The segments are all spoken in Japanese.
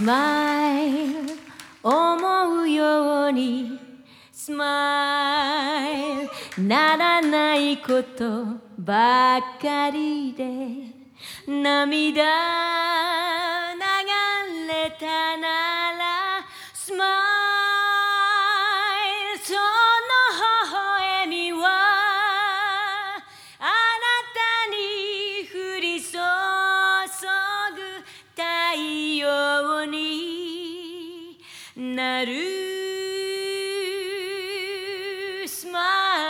スマイル思うようにスマイルならないことばかりで涙流れたならスマイルその微笑みはあなたに降り注ぐ太陽になるスマ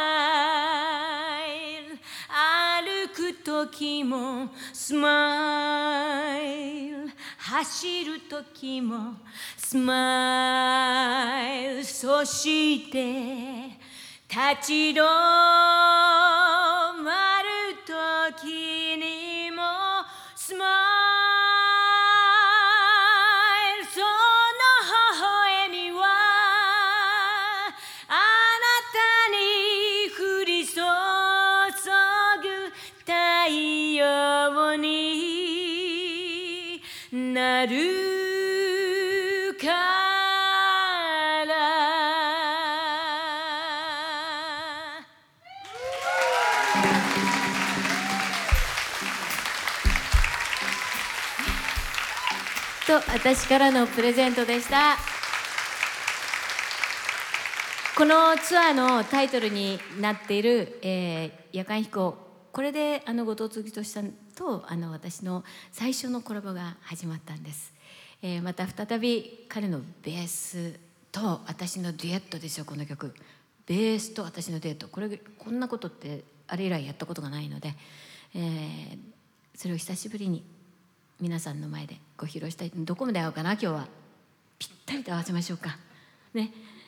イル歩く時もスマイル走る時もスマイルそして立ち止まる時にもスマイルその微笑みはあなたに降り注ぐ太陽になるからと私からのプレゼントでした。このツアーのタイトルになっている「夜間飛行」、これで後藤次俊さんと私の最初のコラボが始まったんです。また再び彼のベースと私のデュエットですよ。この曲ベースと私のデュエット、こんなことってあれ以来やったことがないので、それを久しぶりに皆さんの前でご披露したい。どこまで合うかな今日は。ぴったりと合わせましょうかね。